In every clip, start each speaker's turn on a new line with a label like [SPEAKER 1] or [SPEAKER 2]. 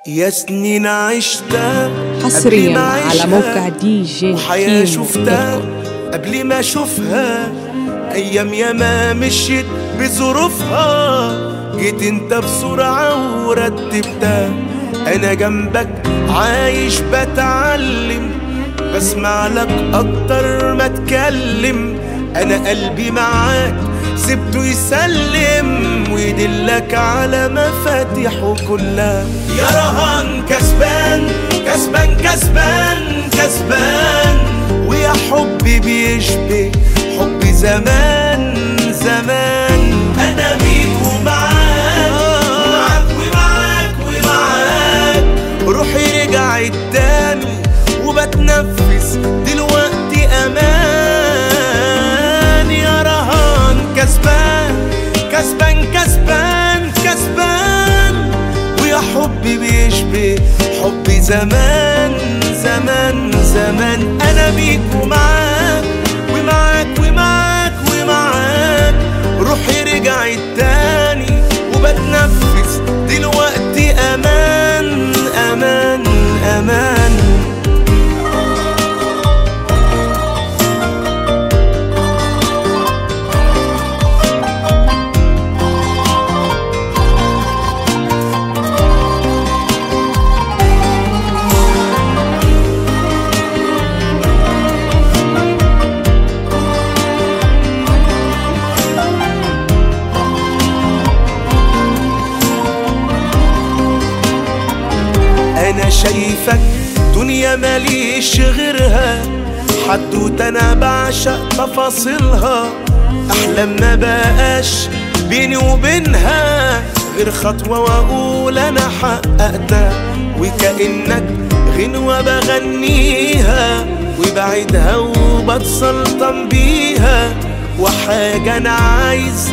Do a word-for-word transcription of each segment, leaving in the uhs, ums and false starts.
[SPEAKER 1] يا سنين عشتها
[SPEAKER 2] حصريا على موقع دي جي
[SPEAKER 1] وحياة شفتها قبل ما اشوفها، ايام ياما مشيت بظروفها، جيت انت بسرعة ورتبتها. انا جنبك عايش بتعلم، بسمع لك اكتر ما اتكلم. انا قلبي معاك سبته يسلم ويدلك على مفاتيحه كلها. يا رهان كسبان كسبان كسبان كسبان، ويا حبي بيشبه حبي زمان زمان. انا بيك ومعاك ومعاك ومعاك ومعاك، روحي رجعت تاني وبتنفس دلوقتي امان. يا رهان كسبان كسبان كسبان كسبان، ويا حبي بيشبه حبي زمان زمان زمان. انا بيك ومعاك ومعاك ومعاك ومعاك، روحي رجعت تاني وبتنفس دلوقتي امان امان امان. أنا شايفك دنيا ماليش غيرها، حدوتة أنا بعشق تفاصيلها. أحلام ما بقاش بيني وبينها غير خطوة وأقول أنا حققتها، وكأنك غنوة بغنيها وبعيدها وبتسلطن بيها، وحاجة أنا عايز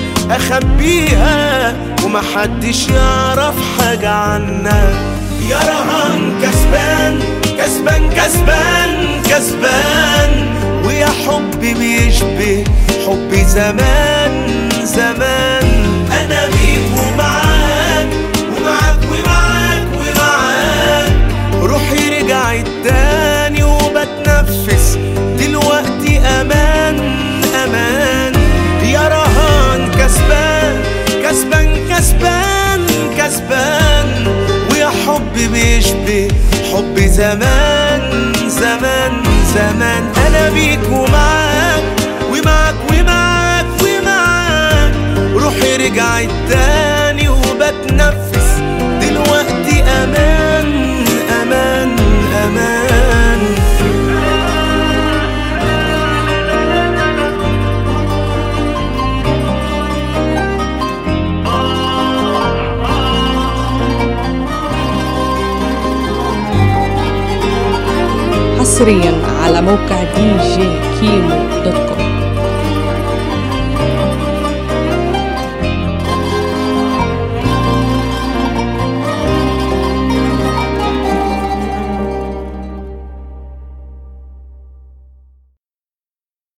[SPEAKER 1] أخبيها ومحدش يعرف حاجة عنها. يا رهان كسبان كسبان كسبان كسبان، ويا حبي بيشبه حبي زمان زمان. انا بيك ومعاك ومعاك ومعاك ومعاك، روحي رجعت تاني وبتنفس دلوقتي امان امان. يا رهان كسبان كسبان كسبان كسبان، ويا حبي بيشبه حبي زمان زمان زمان. انا بيك ومعاك ومعاك ومعاك ومعاك، روحي رجعت تاني وبتنفس دلوقتي امان امان امان.
[SPEAKER 2] حصريا على موقع دي جي كيمو دوت كوم.